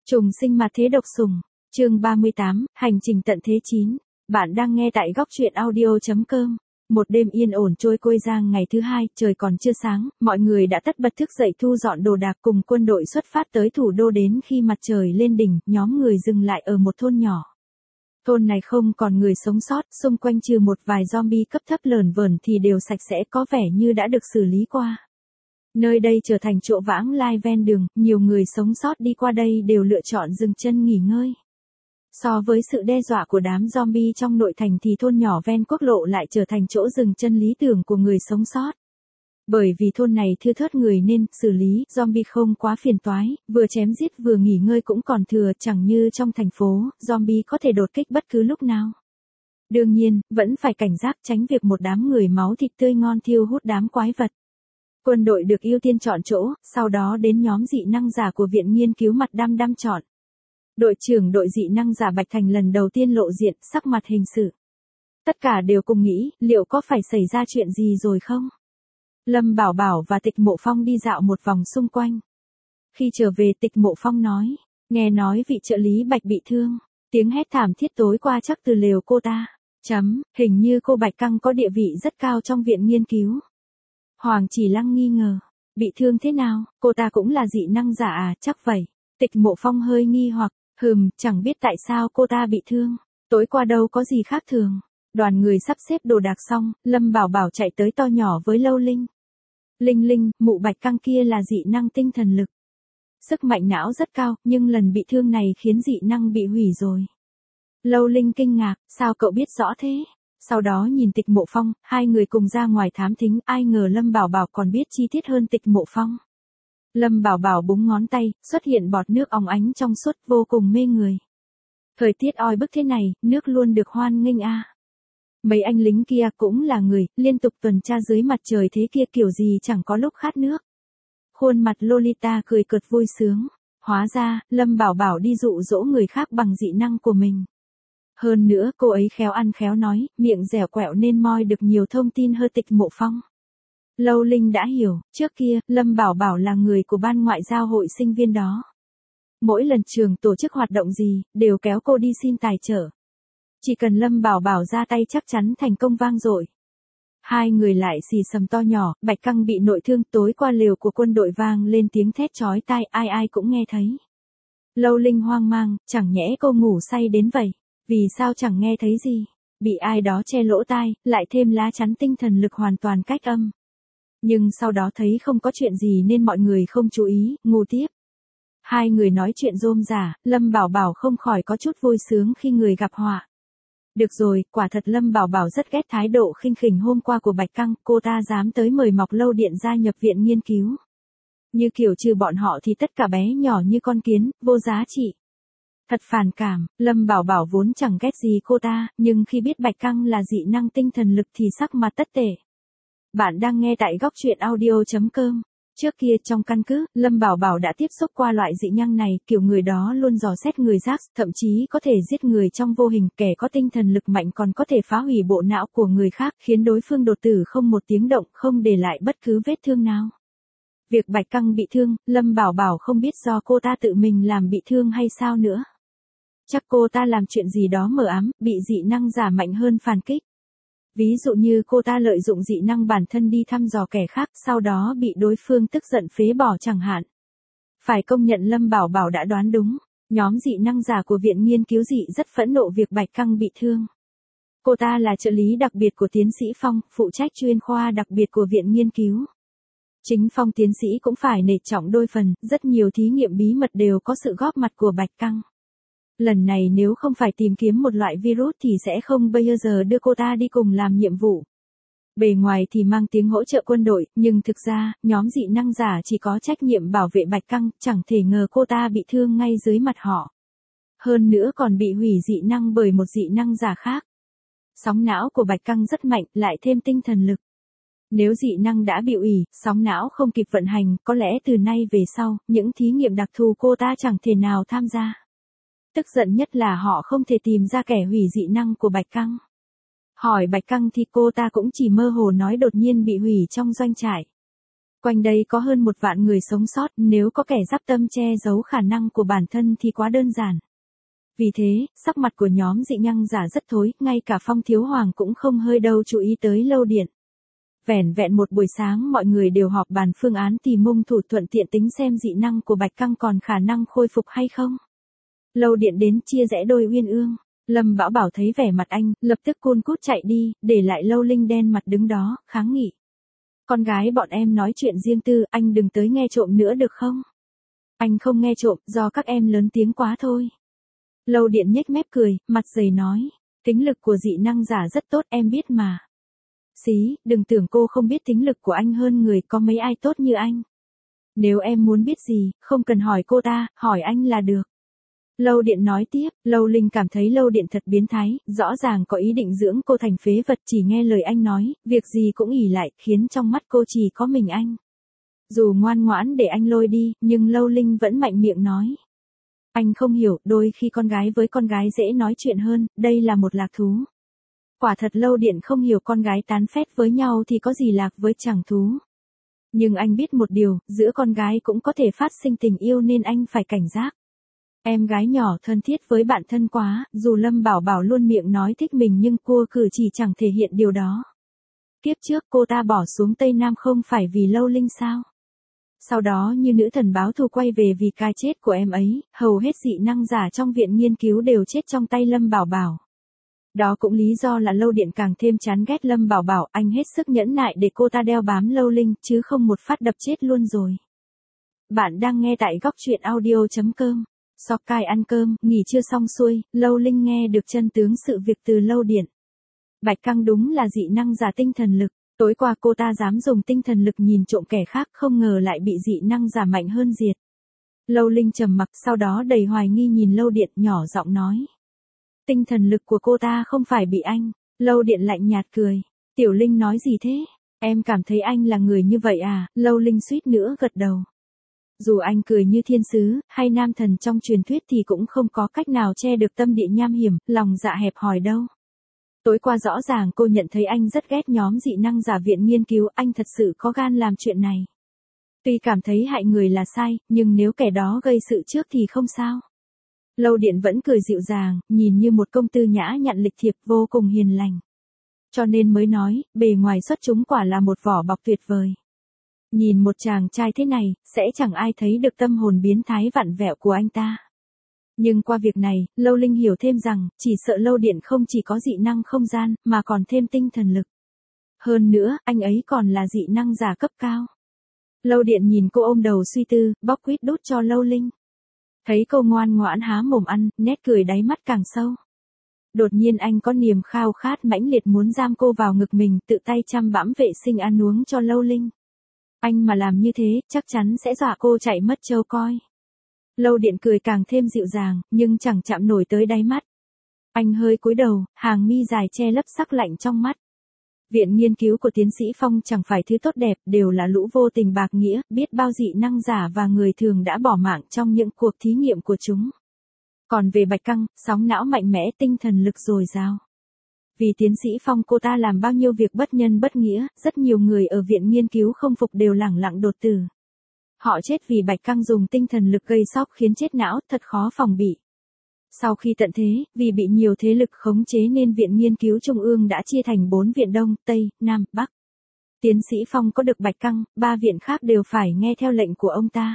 Trùng sinh mà thế độc sủng. Chương 38, hành trình tận thế 9. Bạn đang nghe tại góc truyện audio.com. Một đêm yên ổn trôi qua giang ngày thứ hai, trời còn chưa sáng, mọi người đã tất bật thức dậy thu dọn đồ đạc cùng quân đội xuất phát tới thủ đô. Đến khi mặt trời lên đỉnh, nhóm người dừng lại ở một thôn nhỏ. Thôn này không còn người sống sót, xung quanh trừ một vài zombie cấp thấp lởn vởn thì đều sạch sẽ, có vẻ như đã được xử lý qua. Nơi đây trở thành chỗ vãng lai ven đường, nhiều người sống sót đi qua đây đều lựa chọn dừng chân nghỉ ngơi. So với sự đe dọa của đám zombie trong nội thành thì thôn nhỏ ven quốc lộ lại trở thành chỗ dừng chân lý tưởng của người sống sót. Bởi vì thôn này thưa thớt người nên xử lý zombie không quá phiền toái, vừa chém giết vừa nghỉ ngơi cũng còn thừa, chẳng như trong thành phố, zombie có thể đột kích bất cứ lúc nào. Đương nhiên, vẫn phải cảnh giác tránh việc một đám người máu thịt tươi ngon thiêu hút đám quái vật. Quân đội được ưu tiên chọn chỗ, sau đó đến nhóm dị năng giả của Viện Nghiên cứu mặt đăm đăm chọn. Đội trưởng đội dị năng giả Bạch Thành lần đầu tiên lộ diện, sắc mặt hình sự. Tất cả đều cùng nghĩ, liệu có phải xảy ra chuyện gì rồi không? Lâm Bảo Bảo và Tịch Mộ Phong đi dạo một vòng xung quanh. Khi trở về, Tịch Mộ Phong nói, nghe nói vị trợ lý Bạch bị thương. Tiếng hét thảm thiết tối qua chắc từ lều cô ta. Hình như cô Bạch Căng có địa vị rất cao trong viện nghiên cứu. Hoàng Chỉ Lăng nghi ngờ, bị thương thế nào, cô ta cũng là dị năng giả à, chắc vậy. Tịch Mộ Phong hơi nghi hoặc, chẳng biết tại sao cô ta bị thương, tối qua đâu có gì khác thường. Đoàn người sắp xếp đồ đạc xong, Lâm Bảo Bảo chạy tới to nhỏ với Lâu Linh. Linh, mụ Bạch Căng kia là dị năng tinh thần lực. Sức mạnh não rất cao, nhưng lần bị thương này khiến dị năng bị hủy rồi. Lâu Linh kinh ngạc, sao cậu biết rõ thế? Sau đó nhìn Tịch Mộ Phong, hai người cùng ra ngoài thám thính, ai ngờ Lâm Bảo Bảo còn biết chi tiết hơn Tịch Mộ Phong. Lâm Bảo Bảo búng ngón tay, xuất hiện bọt nước óng ánh trong suốt vô cùng mê người. Thời tiết oi bức thế này, nước luôn được hoan nghênh a. Mấy anh lính kia cũng là người, liên tục tuần tra dưới mặt trời thế kia kiểu gì chẳng có lúc khát nước. Khuôn mặt Lolita cười cợt vui sướng. Hóa ra, Lâm Bảo Bảo đi dụ dỗ người khác bằng dị năng của mình. Hơn nữa cô ấy khéo ăn khéo nói, miệng dẻo quẹo nên moi được nhiều thông tin hơn Tịch Mộ Phong. Lâu Linh đã hiểu, trước kia, Lâm Bảo Bảo là người của ban ngoại giao hội sinh viên đó. Mỗi lần trường tổ chức hoạt động gì, đều kéo cô đi xin tài trợ. Chỉ cần Lâm Bảo Bảo ra tay chắc chắn thành công vang dội. Hai người lại xì xầm to nhỏ, Bạch Căng bị nội thương, tối qua lều của quân đội vang lên tiếng thét chói tai, ai cũng nghe thấy. Lâu Linh hoang mang, chẳng nhẽ cô ngủ say đến vậy, vì sao chẳng nghe thấy gì, bị ai đó che lỗ tai, lại thêm lá chắn tinh thần lực hoàn toàn cách âm. Nhưng sau đó thấy không có chuyện gì nên mọi người không chú ý, ngủ tiếp. Hai người nói chuyện rôm rả, Lâm Bảo Bảo không khỏi có chút vui sướng khi người gặp họa. Được rồi, quả thật Lâm Bảo Bảo rất ghét thái độ khinh khỉnh hôm qua của Bạch Căng, cô ta dám tới mời Mọc Lâu Điện gia nhập viện nghiên cứu. Như kiểu trừ bọn họ thì tất cả bé nhỏ như con kiến, vô giá trị. Thật phản cảm, Lâm Bảo Bảo vốn chẳng ghét gì cô ta, nhưng khi biết Bạch Căng là dị năng tinh thần lực thì sắc mặt tất tệ. Bạn đang nghe tại góc truyện audio.com. Trước kia trong căn cứ, Lâm Bảo Bảo đã tiếp xúc qua loại dị năng này, kiểu người đó luôn dò xét người khác, thậm chí có thể giết người trong vô hình, kẻ có tinh thần lực mạnh còn có thể phá hủy bộ não của người khác, khiến đối phương đột tử không một tiếng động, không để lại bất cứ vết thương nào. Việc Bạch Căng bị thương, Lâm Bảo Bảo không biết do cô ta tự mình làm bị thương hay sao nữa. Chắc cô ta làm chuyện gì đó mờ ám, bị dị năng giả mạnh hơn phản kích. Ví dụ như cô ta lợi dụng dị năng bản thân đi thăm dò kẻ khác, sau đó bị đối phương tức giận phế bỏ chẳng hạn. Phải công nhận Lâm Bảo Bảo đã đoán đúng, nhóm dị năng giả của Viện Nghiên cứu dị rất phẫn nộ việc Bạch Căng bị thương. Cô ta là trợ lý đặc biệt của tiến sĩ Phong, phụ trách chuyên khoa đặc biệt của Viện Nghiên cứu. Chính Phong tiến sĩ cũng phải nể trọng đôi phần, rất nhiều thí nghiệm bí mật đều có sự góp mặt của Bạch Căng. Lần này nếu không phải tìm kiếm một loại virus thì sẽ không bây giờ đưa cô ta đi cùng làm nhiệm vụ. Bề ngoài thì mang tiếng hỗ trợ quân đội, nhưng thực ra, nhóm dị năng giả chỉ có trách nhiệm bảo vệ Bạch Căng, chẳng thể ngờ cô ta bị thương ngay dưới mặt họ. Hơn nữa còn bị hủy dị năng bởi một dị năng giả khác. Sóng não của Bạch Căng rất mạnh, lại thêm tinh thần lực. Nếu dị năng đã bị hủy, sóng não không kịp vận hành, có lẽ từ nay về sau, những thí nghiệm đặc thù cô ta chẳng thể nào tham gia. Tức giận nhất là họ không thể tìm ra kẻ hủy dị năng của Bạch Căng. Hỏi Bạch Căng thì cô ta cũng chỉ mơ hồ nói đột nhiên bị hủy trong doanh trại. Quanh đây có hơn 1 vạn người sống sót, nếu có kẻ giáp tâm che giấu khả năng của bản thân thì quá đơn giản. Vì thế, sắc mặt của nhóm dị năng giả rất thối, ngay cả Phong Thiếu Hoàng cũng không hơi đâu chú ý tới Lâu Điện. Vẻn vẹn một buổi sáng mọi người đều họp bàn phương án tìm hung thủ, thuận tiện tính xem dị năng của Bạch Căng còn khả năng khôi phục hay không. Lâu Điện đến chia rẽ đôi uyên ương. Lâm Bảo Bảo thấy vẻ mặt anh, lập tức cun cút chạy đi, để lại Lâu Linh đen mặt đứng đó, kháng nghị. Con gái bọn em nói chuyện riêng tư, anh đừng tới nghe trộm nữa được không? Anh không nghe trộm, do các em lớn tiếng quá thôi. Lâu Điện nhếch mép cười, mặt dày nói. Tính lực của dị năng giả rất tốt, em biết mà. Xí, đừng tưởng cô không biết tính lực của anh hơn người, có mấy ai tốt như anh. Nếu em muốn biết gì, không cần hỏi cô ta, hỏi anh là được. Lâu Điện nói tiếp, Lâu Linh cảm thấy Lâu Điện thật biến thái, rõ ràng có ý định dưỡng cô thành phế vật, chỉ nghe lời anh nói, việc gì cũng ỷ lại, khiến trong mắt cô chỉ có mình anh. Dù ngoan ngoãn để anh lôi đi, nhưng Lâu Linh vẫn mạnh miệng nói. Anh không hiểu, đôi khi con gái với con gái dễ nói chuyện hơn, đây là một lạc thú. Quả thật Lâu Điện không hiểu con gái tán phét với nhau thì có gì lạc với chẳng thú. Nhưng anh biết một điều, giữa con gái cũng có thể phát sinh tình yêu nên anh phải cảnh giác. Em gái nhỏ thân thiết với bạn thân quá, dù Lâm Bảo Bảo luôn miệng nói thích mình nhưng cô cử chỉ chẳng thể hiện điều đó. Kiếp trước cô ta bỏ xuống Tây Nam không phải vì Lâu Linh sao? Sau đó như nữ thần báo thù quay về vì cái chết của em ấy, hầu hết dị năng giả trong viện nghiên cứu đều chết trong tay Lâm Bảo Bảo. Đó cũng lý do là Lâu Điện càng thêm chán ghét Lâm Bảo Bảo, anh hết sức nhẫn nại để cô ta đeo bám Lâu Linh, chứ không một phát đập chết luôn rồi. Bạn đang nghe tại góc truyện audio.com. Sau cai ăn cơm, nghỉ trưa xong xuôi, Lâu Linh nghe được chân tướng sự việc từ Lâu Điện. Bạch Căng đúng là dị năng giả tinh thần lực. Tối qua cô ta dám dùng tinh thần lực nhìn trộm kẻ khác, không ngờ lại bị dị năng giả mạnh hơn diệt. Lâu Linh trầm mặc, sau đó đầy hoài nghi nhìn Lâu Điện, nhỏ giọng nói. Tinh thần lực của cô ta không phải bị anh. Lâu Điện lạnh nhạt cười. Tiểu Linh nói gì thế? Em cảm thấy anh là người như vậy à? Lâu Linh suýt nữa gật đầu. Dù anh cười như thiên sứ, hay nam thần trong truyền thuyết thì cũng không có cách nào che được tâm địa nham hiểm, lòng dạ hẹp hòi đâu. Tối qua rõ ràng cô nhận thấy anh rất ghét nhóm dị năng giả viện nghiên cứu, anh thật sự có gan làm chuyện này. Tuy cảm thấy hại người là sai, nhưng nếu kẻ đó gây sự trước thì không sao. Lâu Điện vẫn cười dịu dàng, nhìn như một công tư nhã nhặn lịch thiệp, vô cùng hiền lành. Cho nên mới nói, bề ngoài xuất chúng quả là một vỏ bọc tuyệt vời. Nhìn một chàng trai thế này, sẽ chẳng ai thấy được tâm hồn biến thái vặn vẹo của anh ta. Nhưng qua việc này, Lâu Linh hiểu thêm rằng, chỉ sợ Lâu Điện không chỉ có dị năng không gian, mà còn thêm tinh thần lực. Hơn nữa, anh ấy còn là dị năng giả cấp cao. Lâu Điện nhìn cô ôm đầu suy tư, bóc quýt đút cho Lâu Linh. Thấy cô ngoan ngoãn há mồm ăn, nét cười đáy mắt càng sâu. Đột nhiên anh có niềm khao khát mãnh liệt muốn giam cô vào ngực mình, tự tay chăm bẵm vệ sinh ăn uống cho Lâu Linh. Anh mà làm như thế, chắc chắn sẽ dọa cô chạy mất trâu coi. Lâu Điện cười càng thêm dịu dàng, nhưng chẳng chạm nổi tới đáy mắt. Anh hơi cúi đầu, hàng mi dài che lấp sắc lạnh trong mắt. Viện nghiên cứu của tiến sĩ Phong chẳng phải thứ tốt đẹp, đều là lũ vô tình bạc nghĩa, biết bao dị năng giả và người thường đã bỏ mạng trong những cuộc thí nghiệm của chúng. Còn về Bạch Căng, sóng não mạnh mẽ, tinh thần lực dồi dào. Vì tiến sĩ Phong cô ta làm bao nhiêu việc bất nhân bất nghĩa, rất nhiều người ở viện nghiên cứu không phục đều lẳng lặng đột tử. Họ chết vì Bạch Căng dùng tinh thần lực gây sốc khiến chết não, thật khó phòng bị. Sau khi tận thế, vì bị nhiều thế lực khống chế nên Viện Nghiên cứu Trung ương đã chia thành 4 viện Đông, Tây, Nam, Bắc. Tiến sĩ Phong có được Bạch Căng, 3 viện khác đều phải nghe theo lệnh của ông ta.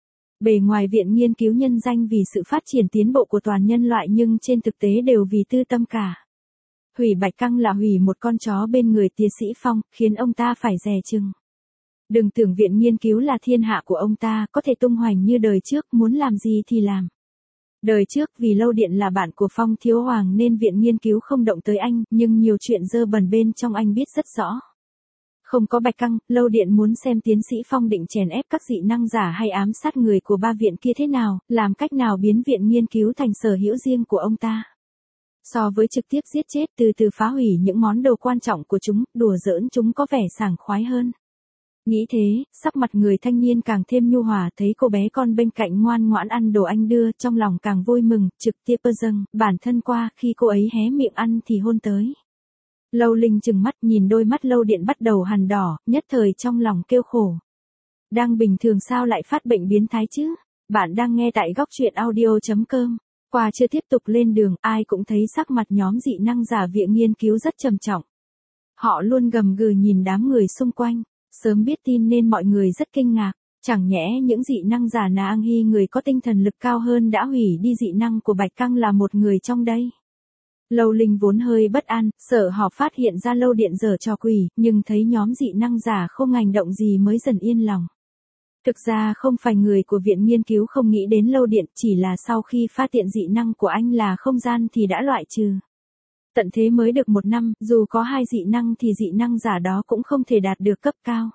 Bề ngoài Viện Nghiên cứu nhân danh vì sự phát triển tiến bộ của toàn nhân loại nhưng trên thực tế đều vì tư tâm cả. Hủy Bạch Căng là hủy một con chó bên người tiến sĩ Phong, khiến ông ta phải dè chừng. Đừng tưởng Viện Nghiên cứu là thiên hạ của ông ta, có thể tung hoành như đời trước, muốn làm gì thì làm. Đời trước vì Lâu Điện là bạn của Phong Thiếu Hoàng nên Viện Nghiên cứu không động tới anh, nhưng nhiều chuyện dơ bẩn bên trong anh biết rất rõ. Không có Bạch Căng, Lâu Điện muốn xem tiến sĩ Phong định chèn ép các dị năng giả hay ám sát người của 3 viện kia thế nào, làm cách nào biến Viện Nghiên cứu thành sở hữu riêng của ông ta. So với trực tiếp giết chết, từ từ phá hủy những món đồ quan trọng của chúng, đùa giỡn chúng có vẻ sảng khoái hơn. Nghĩ thế, sắc mặt người thanh niên càng thêm nhu hòa, thấy cô bé con bên cạnh ngoan ngoãn ăn đồ anh đưa, trong lòng càng vui mừng, trực tiếp dâng, bản thân qua, khi cô ấy hé miệng ăn thì hôn tới. Lâu Linh chừng mắt nhìn đôi mắt Lâu Điện bắt đầu hằn đỏ, nhất thời trong lòng kêu khổ. Đang bình thường sao lại phát bệnh biến thái chứ? Bạn đang nghe tại góc truyện audio.com. Qua chưa tiếp tục lên đường, ai cũng thấy sắc mặt nhóm dị năng giả viện nghiên cứu rất trầm trọng. Họ luôn gầm gừ nhìn đám người xung quanh. Sớm biết tin nên mọi người rất kinh ngạc. Chẳng nhẽ những dị năng giả Nang Hy người có tinh thần lực cao hơn đã hủy đi dị năng của Bạch Căng là một người trong đây. Lâu Linh vốn hơi bất an, sợ họ phát hiện ra Lâu Điện giở trò quỷ, nhưng thấy nhóm dị năng giả không hành động gì mới dần yên lòng. Thực ra không phải người của viện nghiên cứu không nghĩ đến Lâu Điện, chỉ là sau khi phát hiện dị năng của anh là không gian thì đã loại trừ. Tận thế mới được 1 năm, dù có 2 dị năng thì dị năng giả đó cũng không thể đạt được cấp cao.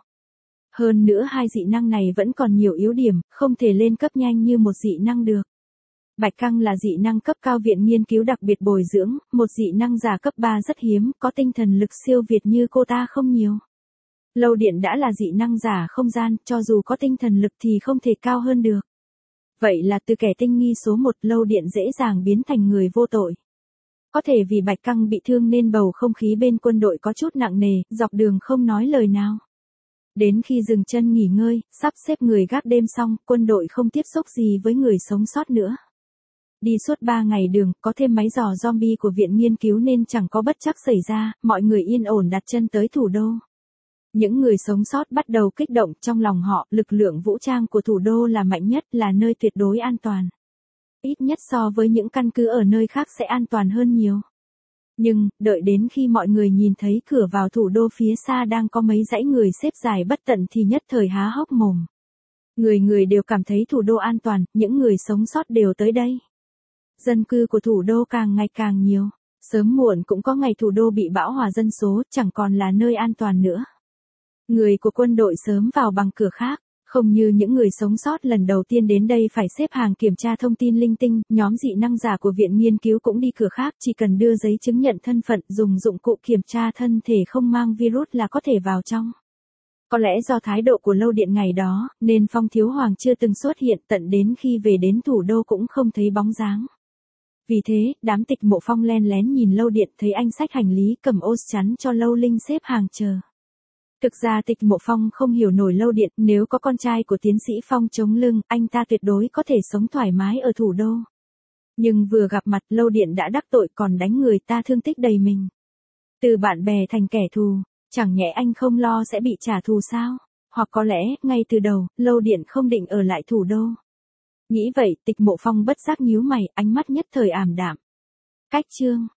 Hơn nữa 2 dị năng này vẫn còn nhiều yếu điểm, không thể lên cấp nhanh như một dị năng được. Bạch Căng là dị năng cấp cao viện nghiên cứu đặc biệt bồi dưỡng, một dị năng giả cấp 3 rất hiếm, có tinh thần lực siêu việt như cô ta không nhiều. Lâu Điện đã là dị năng giả không gian, cho dù có tinh thần lực thì không thể cao hơn được. Vậy là từ kẻ tinh nghi số 1, Lâu Điện dễ dàng biến thành người vô tội. Có thể vì Bạch Căng bị thương nên bầu không khí bên quân đội có chút nặng nề, dọc đường không nói lời nào. Đến khi dừng chân nghỉ ngơi, sắp xếp người gác đêm xong, quân đội không tiếp xúc gì với người sống sót nữa. Đi suốt 3 ngày đường, có thêm máy dò zombie của viện nghiên cứu nên chẳng có bất trắc xảy ra, mọi người yên ổn đặt chân tới thủ đô. Những người sống sót bắt đầu kích động trong lòng họ, lực lượng vũ trang của thủ đô là mạnh nhất, là nơi tuyệt đối an toàn. Ít nhất so với những căn cứ ở nơi khác sẽ an toàn hơn nhiều. Nhưng, đợi đến khi mọi người nhìn thấy cửa vào thủ đô phía xa đang có mấy dãy người xếp dài bất tận thì nhất thời há hốc mồm. Người người đều cảm thấy thủ đô an toàn, những người sống sót đều tới đây. Dân cư của thủ đô càng ngày càng nhiều, sớm muộn cũng có ngày thủ đô bị bão hòa dân số, chẳng còn là nơi an toàn nữa. Người của quân đội sớm vào bằng cửa khác, không như những người sống sót lần đầu tiên đến đây phải xếp hàng kiểm tra thông tin linh tinh, nhóm dị năng giả của viện nghiên cứu cũng đi cửa khác, chỉ cần đưa giấy chứng nhận thân phận, dùng dụng cụ kiểm tra thân thể không mang virus là có thể vào trong. Có lẽ do thái độ của Lâu Điện ngày đó, nên Phong Thiếu Hoàng chưa từng xuất hiện, tận đến khi về đến thủ đô cũng không thấy bóng dáng. Vì thế, đám Tịch Mộ Phong len lén nhìn Lâu Điện, thấy anh xách hành lý cầm ô chắn cho Lâu Linh xếp hàng chờ. Thực ra Tịch Mộ Phong không hiểu nổi Lâu Điện, nếu có con trai của tiến sĩ Phong chống lưng, anh ta tuyệt đối có thể sống thoải mái ở thủ đô. Nhưng vừa gặp mặt Lâu Điện đã đắc tội còn đánh người ta thương tích đầy mình. Từ bạn bè thành kẻ thù, chẳng nhẽ anh không lo sẽ bị trả thù sao? Hoặc có lẽ, ngay từ đầu, Lâu Điện không định ở lại thủ đô. Nghĩ vậy, Tịch Mộ Phong bất giác nhíu mày, ánh mắt nhất thời ảm đạm. Cách chương